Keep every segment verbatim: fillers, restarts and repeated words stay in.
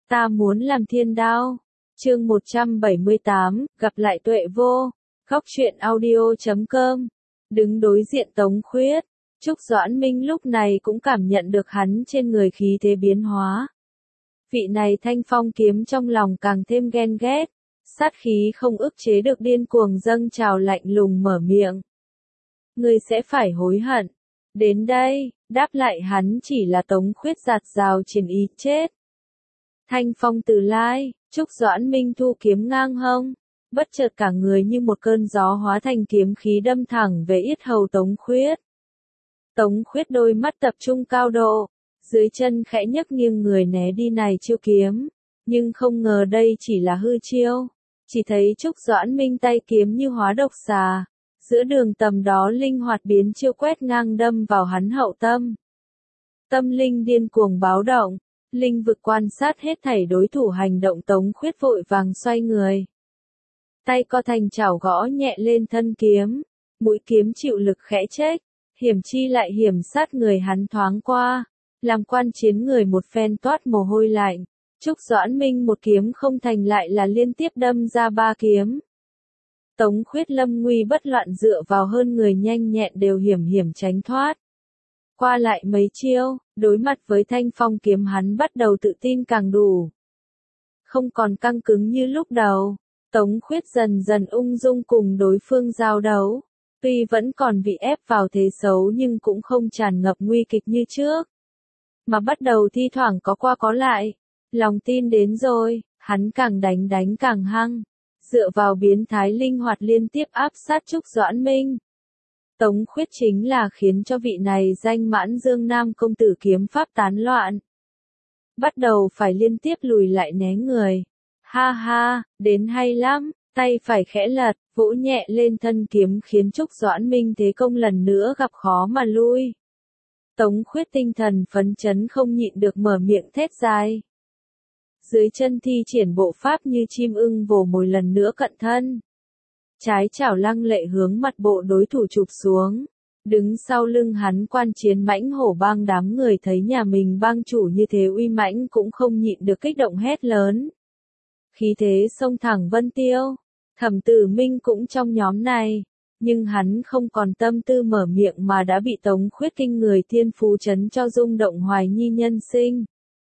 Ta muốn làm thiên đao. Chương một trăm bảy mươi tám, gặp lại Tuệ Vô. Góc truyện audio chấm com. Đứng đối diện Tống Khuyết, Trúc Doãn Minh lúc này cũng cảm nhận được hắn trên người khí thế biến hóa. Vị này thanh phong kiếm trong lòng càng thêm ghen ghét, sát khí không ức chế được điên cuồng dâng trào, lạnh lùng mở miệng. Ngươi sẽ phải hối hận. Đến đây, đáp lại hắn chỉ là Tống Khuyết giạt rào chiến ý chết. Thanh phong từ lai, Trúc Doãn Minh thu kiếm ngang hông, bất chợt cả người như một cơn gió hóa thành kiếm khí đâm thẳng về yết hầu Tống Khuyết. Tống Khuyết đôi mắt tập trung cao độ, dưới chân khẽ nhấc nghiêng người né đi này chiêu kiếm, nhưng không ngờ đây chỉ là hư chiêu, chỉ thấy Trúc Doãn Minh tay kiếm như hóa độc xà, giữa đường tầm đó linh hoạt biến chiêu quét ngang đâm vào hắn hậu tâm. Tâm linh điên cuồng báo động, linh vực quan sát hết thảy đối thủ hành động. Tống Khuyết vội vàng xoay người, tay co thành chảo gõ nhẹ lên thân kiếm, mũi kiếm chịu lực khẽ chếch, hiểm chi lại hiểm sát người hắn thoáng qua, làm quan chiến người một phen toát mồ hôi lạnh. Trúc Doãn Minh một kiếm không thành lại là liên tiếp đâm ra ba kiếm. Tống Khuyết lâm nguy bất loạn dựa vào hơn người nhanh nhẹn đều hiểm hiểm tránh thoát. Qua lại mấy chiêu, đối mặt với thanh phong kiếm hắn bắt đầu tự tin càng đủ. Không còn căng cứng như lúc đầu, Tống Khuyết dần dần ung dung cùng đối phương giao đấu. Tuy vẫn còn bị ép vào thế xấu nhưng cũng không tràn ngập nguy kịch như trước. Mà bắt đầu thi thoảng có qua có lại. Lòng tin đến rồi, hắn càng đánh đánh càng hăng. Dựa vào biến thái linh hoạt liên tiếp áp sát Trúc Doãn Minh. Tống Khuyết chính là khiến cho vị này danh mãn Dương Nam công tử kiếm pháp tán loạn. Bắt đầu phải liên tiếp lùi lại né người. Ha ha, đến hay lắm, tay phải khẽ lật, vỗ nhẹ lên thân kiếm khiến Trúc Doãn Minh thế công lần nữa gặp khó mà lui. Tống Khuyết tinh thần phấn chấn không nhịn được mở miệng thét dài. Dưới chân thi triển bộ pháp như chim ưng vồ mồi lần nữa cận thân. Trái chảo lăng lệ hướng mặt bộ đối thủ chụp xuống. Đứng sau lưng hắn quan chiến mãnh hổ bang đám người thấy nhà mình bang chủ như thế uy mãnh cũng không nhịn được kích động hét lớn. Khí thế xông thẳng vân tiêu. Thẩm Tử Minh cũng trong nhóm này. Nhưng hắn không còn tâm tư mở miệng mà đã bị Tống Khuyết kinh người thiên phú chấn cho rung động hoài nhi nhân sinh.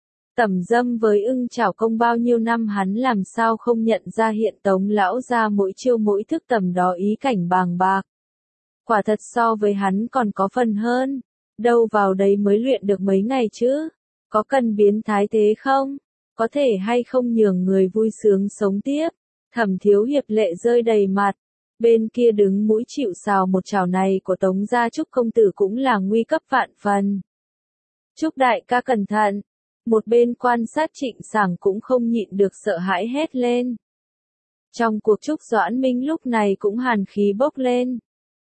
Tẩm Dâm với ưng chảo công bao nhiêu năm hắn làm sao không nhận ra hiện Tống lão ra mỗi chiêu mỗi thức tầm đó ý cảnh bàng bạc. Quả thật so với hắn còn có phần hơn, đâu vào đấy mới luyện được mấy ngày chứ, có cần biến thái thế không, có thể hay không nhường người vui sướng sống tiếp. Thẩm Thiếu Hiệp lệ rơi đầy mặt, bên kia đứng mũi chịu sào một chảo này của Tống gia Trúc công tử cũng là nguy cấp vạn phần. Trúc đại ca cẩn thận. Một bên quan sát Trịnh Sảng cũng không nhịn được sợ hãi hét lên. Trong cuộc Trúc Doãn Minh lúc này cũng hàn khí bốc lên.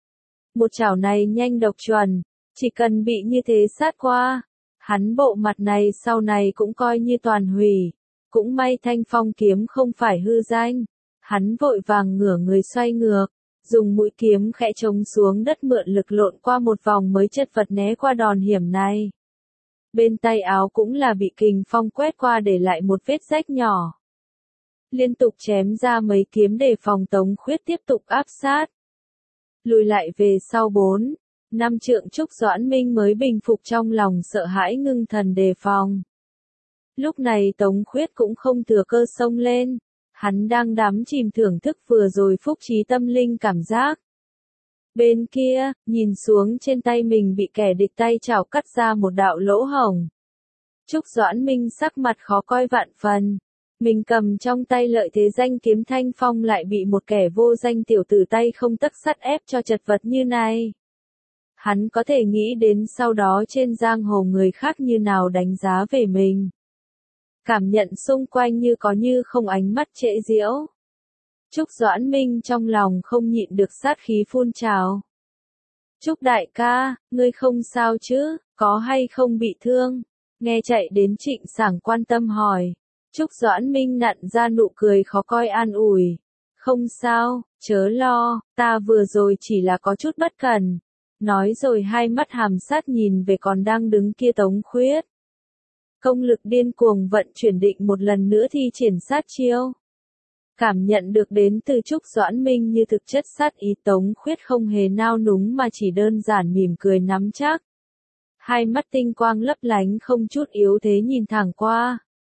Một chảo này nhanh độc chuẩn, chỉ cần bị như thế sát qua, hắn bộ mặt này sau này cũng coi như toàn hủy. Cũng may thanh phong kiếm không phải hư danh, hắn vội vàng ngửa người xoay ngược, dùng mũi kiếm khẽ chống xuống đất mượn lực lộn qua một vòng mới chật vật né qua đòn hiểm này. Bên tay áo cũng là bị kình phong quét qua để lại một vết rách nhỏ. Liên tục chém ra mấy kiếm để phòng Tống Khuyết tiếp tục áp sát. Lùi lại về sau bốn, năm trượng Trúc Doãn Minh mới bình phục trong lòng sợ hãi ngưng thần đề phòng. Lúc này Tống Khuyết cũng không thừa cơ xông lên, hắn đang đắm chìm thưởng thức vừa rồi phúc trí tâm linh cảm giác. Bên kia, nhìn xuống trên tay mình bị kẻ địch tay chảo cắt ra một đạo lỗ hổng. Trúc Doãn Minh sắc mặt khó coi vạn phần. Mình cầm trong tay lợi thế danh kiếm thanh phong lại bị một kẻ vô danh tiểu tử tay không tấc sắt ép cho chật vật như này. Hắn có thể nghĩ đến sau đó trên giang hồ người khác như nào đánh giá về mình. Cảm nhận xung quanh như có như không ánh mắt trễ giễu. Trúc Doãn Minh trong lòng không nhịn được sát khí phun trào. Trúc đại ca, ngươi không sao chứ, có hay không bị thương? Nghe chạy đến Trịnh Sảng quan tâm hỏi. Trúc Doãn Minh nặn ra nụ cười khó coi an ủi. Không sao, chớ lo, ta vừa rồi chỉ là có chút bất cẩn. Nói rồi hai mắt hàm sát nhìn về còn đang đứng kia Tống Khuyết. Công lực điên cuồng vận chuyển định một lần nữa thi triển sát chiêu. Cảm nhận được đến từ Trúc Doãn Minh như thực chất sát ý, Tống Khuyết không hề nao núng mà chỉ đơn giản mỉm cười nắm chắc. Hai mắt tinh quang lấp lánh không chút yếu thế nhìn thẳng qua.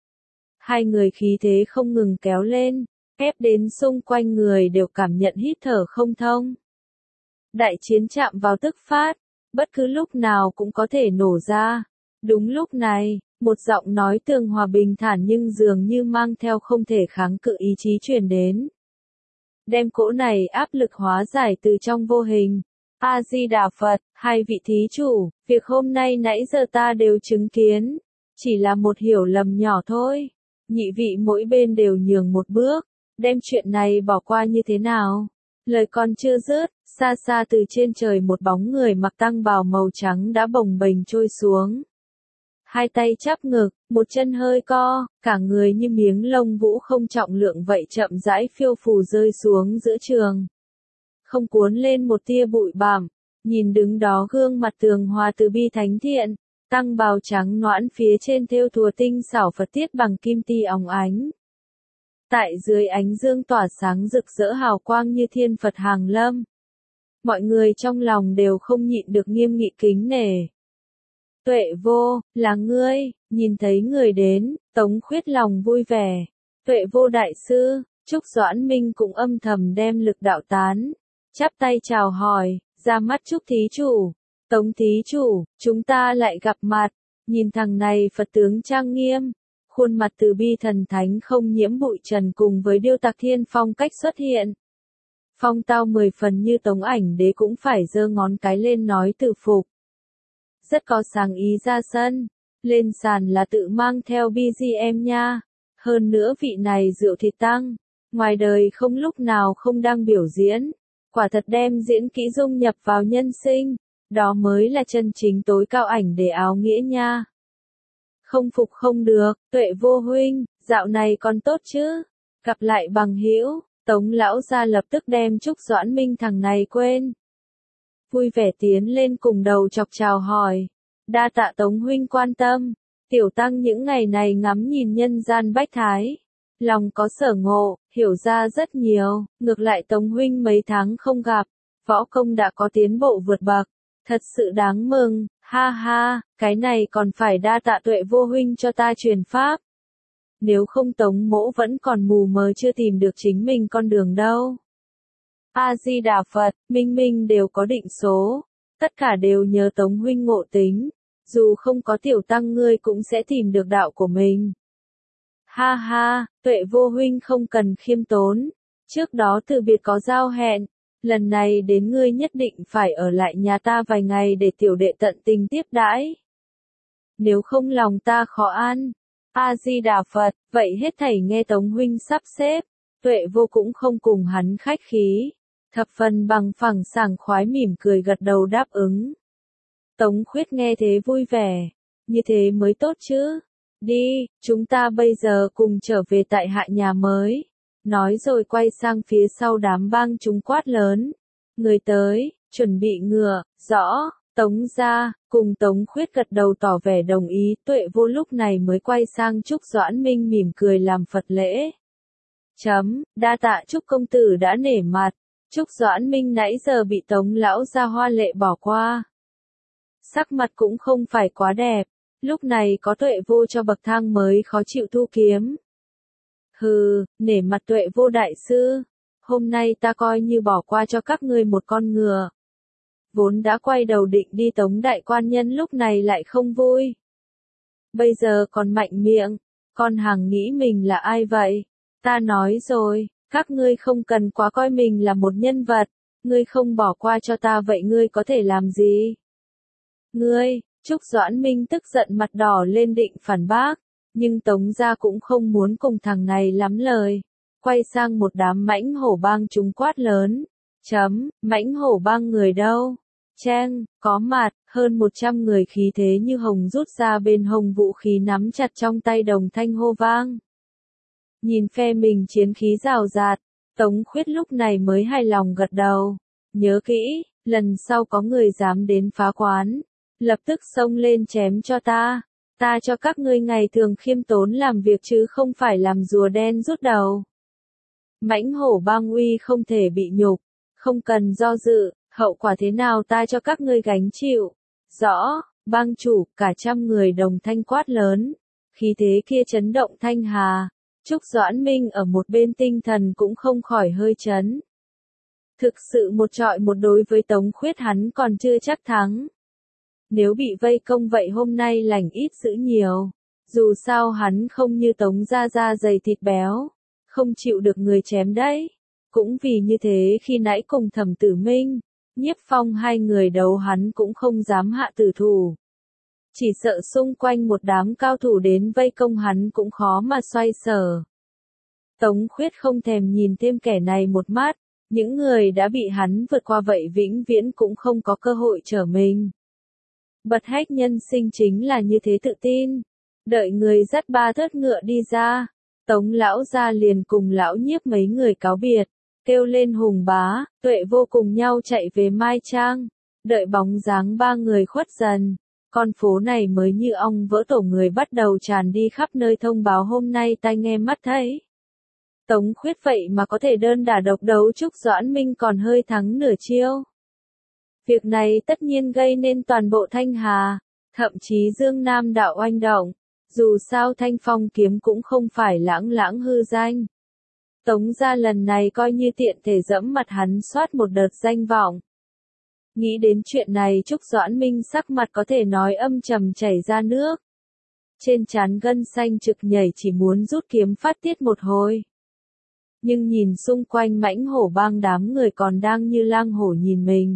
Hai người khí thế không ngừng kéo lên, ép đến xung quanh người đều cảm nhận hít thở không thông. Đại chiến chạm vào tức phát, bất cứ lúc nào cũng có thể nổ ra. Đúng lúc này, một giọng nói tường hòa bình thản nhưng dường như mang theo không thể kháng cự ý chí truyền đến. Đem cỗ này áp lực hóa giải từ trong vô hình. A-di-đà Phật, hai vị thí chủ, việc hôm nay nãy giờ ta đều chứng kiến. Chỉ là một hiểu lầm nhỏ thôi. Nhị vị mỗi bên đều nhường một bước. Đem chuyện này bỏ qua như thế nào? Lời còn chưa dứt, xa xa từ trên trời một bóng người mặc tăng bào màu trắng đã bồng bềnh trôi xuống. Hai tay chắp ngực, một chân hơi co, cả người như miếng lông vũ không trọng lượng vậy chậm rãi phiêu phù rơi xuống giữa trường. Không cuốn lên một tia bụi bặm, nhìn đứng đó gương mặt tường hòa từ bi thánh thiện, tăng bào trắng noãn phía trên thêu thùa tinh xảo Phật tiết bằng kim ti óng ánh. Tại dưới ánh dương tỏa sáng rực rỡ hào quang như thiên Phật hàng lâm. Mọi người trong lòng đều không nhịn được nghiêm nghị kính nể. Tuệ vô, là ngươi, nhìn thấy người đến, Tống Khuyết lòng vui vẻ. Tuệ vô đại sư, Trúc Doãn Minh cũng âm thầm đem lực đạo tán. Chắp tay chào hỏi, ra mắt Trúc thí chủ. Tống thí chủ, chúng ta lại gặp mặt. Nhìn thằng này Phật tướng trang nghiêm. Khuôn mặt từ bi thần thánh không nhiễm bụi trần cùng với điêu tạc thiên phong cách xuất hiện. Phong tao mười phần như Tống Ảnh Đế cũng phải giơ ngón cái lên nói từ phục. Rất có sáng ý ra sân, lên sàn là tự mang theo bê giê em nha. Hơn nữa vị này rượu thịt tăng, ngoài đời không lúc nào không đang biểu diễn. Quả thật đem diễn kỹ dung nhập vào nhân sinh, đó mới là chân chính tối cao Ảnh Đế áo nghĩa nha. Không phục không được, Tuệ vô huynh, dạo này còn tốt chứ? Gặp lại bằng hữu, Tống lão gia lập tức đem Trúc Doãn Minh thằng này quên. Vui vẻ tiến lên cùng đầu chọc chào hỏi. Đa tạ Tống huynh quan tâm, tiểu tăng những ngày này ngắm nhìn nhân gian bách thái. Lòng có sở ngộ, hiểu ra rất nhiều, ngược lại Tống huynh mấy tháng không gặp, võ công đã có tiến bộ vượt bậc. Thật sự đáng mừng, ha ha, cái này còn phải đa tạ Tuệ vô huynh cho ta truyền pháp. Nếu không Tống mỗ vẫn còn mù mờ chưa tìm được chính mình con đường đâu. A-di-đà Phật, minh minh đều có định số, tất cả đều nhờ Tống huynh ngộ tính, dù không có tiểu tăng ngươi cũng sẽ tìm được đạo của mình. Ha ha, Tuệ vô huynh không cần khiêm tốn, trước đó từ biệt có giao hẹn. Lần này đến ngươi nhất định phải ở lại nhà ta vài ngày để tiểu đệ tận tình tiếp đãi. Nếu không lòng ta khó ăn. A-di-đà Phật, vậy hết thảy nghe Tống huynh sắp xếp. Tuệ vô cũng không cùng hắn khách khí. Thập phần bằng phẳng sảng khoái mỉm cười gật đầu đáp ứng. Tống Khuyết nghe thế vui vẻ. Như thế mới tốt chứ. Đi, chúng ta bây giờ cùng trở về tại hạ nhà mới. Nói rồi quay sang phía sau đám bang chúng quát lớn. Người tới, chuẩn bị ngựa, rõ, Tống gia, cùng Tống Khuyết gật đầu tỏ vẻ đồng ý. Tuệ vô lúc này mới quay sang Trúc Doãn Minh mỉm cười làm Phật lễ. Chấm, đa tạ Trúc công tử đã nể mặt. Trúc Doãn Minh nãy giờ bị Tống lão gia hoa lệ bỏ qua. Sắc mặt cũng không phải quá đẹp, lúc này có Tuệ vô cho bậc thang mới khó chịu thu kiếm. Hừ, nể mặt Tuệ vô đại sư, hôm nay ta coi như bỏ qua cho các ngươi một con ngựa. Vốn đã quay đầu định đi Tống đại quan nhân lúc này lại không vui. Bây giờ còn mạnh miệng, con hàng nghĩ mình là ai vậy? Ta nói rồi, các ngươi không cần quá coi mình là một nhân vật, ngươi không bỏ qua cho ta vậy ngươi có thể làm gì? Ngươi, Trúc Doãn Minh tức giận mặt đỏ lên định phản bác. Nhưng Tống gia cũng không muốn cùng thằng này lắm lời. Quay sang một đám mãnh hổ bang chúng quát lớn. Chấm, mãnh hổ bang người đâu? Cheng, có mặt, hơn một trăm người khí thế như hồng rút ra bên hông vũ khí nắm chặt trong tay đồng thanh hô vang. Nhìn phe mình chiến khí rào rạt, Tống Khuyết lúc này mới hài lòng gật đầu. Nhớ kỹ, lần sau có người dám đến phá quán, lập tức xông lên chém cho ta. Ta cho các ngươi ngày thường khiêm tốn làm việc chứ không phải làm rùa đen rút đầu. Mãnh hổ bang uy không thể bị nhục, không cần do dự, hậu quả thế nào ta cho các ngươi gánh chịu. Rõ, bang chủ, cả trăm người đồng thanh quát lớn, khí thế kia chấn động thanh hà. Trúc Doãn Minh ở một bên tinh thần cũng không khỏi hơi chấn. Thực sự một trọi một đối với Tống Khuyết hắn còn chưa chắc thắng. Nếu bị vây công vậy hôm nay lành ít dữ nhiều. Dù sao hắn không như Tống gia gia dày thịt béo, không chịu được người chém đấy. Cũng vì như thế khi nãy cùng Thẩm Tử Minh, Nhiếp Phong hai người đấu hắn cũng không dám hạ tử thủ. Chỉ sợ xung quanh một đám cao thủ đến vây công hắn cũng khó mà xoay sở. Tống Khuyết không thèm nhìn thêm kẻ này một mắt, những người đã bị hắn vượt qua vậy vĩnh viễn cũng không có cơ hội trở mình. Bật hách nhân sinh chính là như thế tự tin. Đợi người dắt ba thớt ngựa đi ra, Tống lão gia liền cùng lão Nhiếp mấy người cáo biệt, kêu lên Hùng bá, Tuệ vô cùng nhau chạy về Mai Trang. Đợi bóng dáng ba người khuất dần, con phố này mới như ong vỡ tổ, người bắt đầu tràn đi khắp nơi thông báo hôm nay tai nghe mắt thấy. Tống Khuyết vậy mà có thể đơn đả độc đấu Trúc Doãn Minh còn hơi thắng nửa chiêu. Việc này tất nhiên gây nên toàn bộ Thanh Hà, thậm chí Dương Nam đạo oanh động. Dù sao Thanh Phong kiếm cũng không phải lãng lãng hư danh. Tống gia lần này coi như tiện thể dẫm mặt hắn soát một đợt danh vọng. Nghĩ đến chuyện này Trúc Doãn Minh sắc mặt có thể nói âm trầm chảy ra nước. Trên trán gân xanh trực nhảy chỉ muốn rút kiếm phát tiết một hồi. Nhưng nhìn xung quanh mãnh hổ bang đám người còn đang như lang hổ nhìn mình.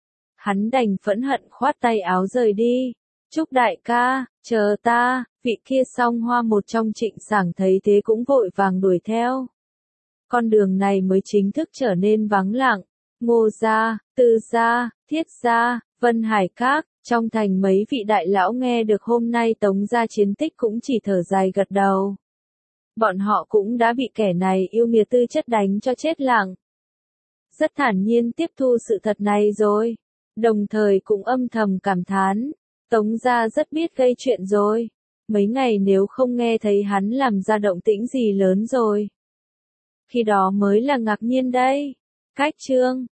Hắn đành phẫn hận khoát tay áo rời đi. Trúc đại ca, chờ ta, vị kia song hoa một trong Trịnh Sảng thấy thế cũng vội vàng đuổi theo. Con đường này mới chính thức trở nên vắng lặng. Ngô gia, Tư gia, Thiết gia, Vân Hải Các, trong thành mấy vị đại lão nghe được hôm nay Tống gia chiến tích cũng chỉ thở dài gật đầu. Bọn họ cũng đã bị kẻ này yêu nghiệt tư chất đánh cho chết lặng. Rất thản nhiên tiếp thu sự thật này rồi. Đồng thời cũng âm thầm cảm thán. Tống gia rất biết gây chuyện rồi. Mấy ngày nếu không nghe thấy hắn làm ra động tĩnh gì lớn rồi. Khi đó mới là ngạc nhiên đây. Cách chương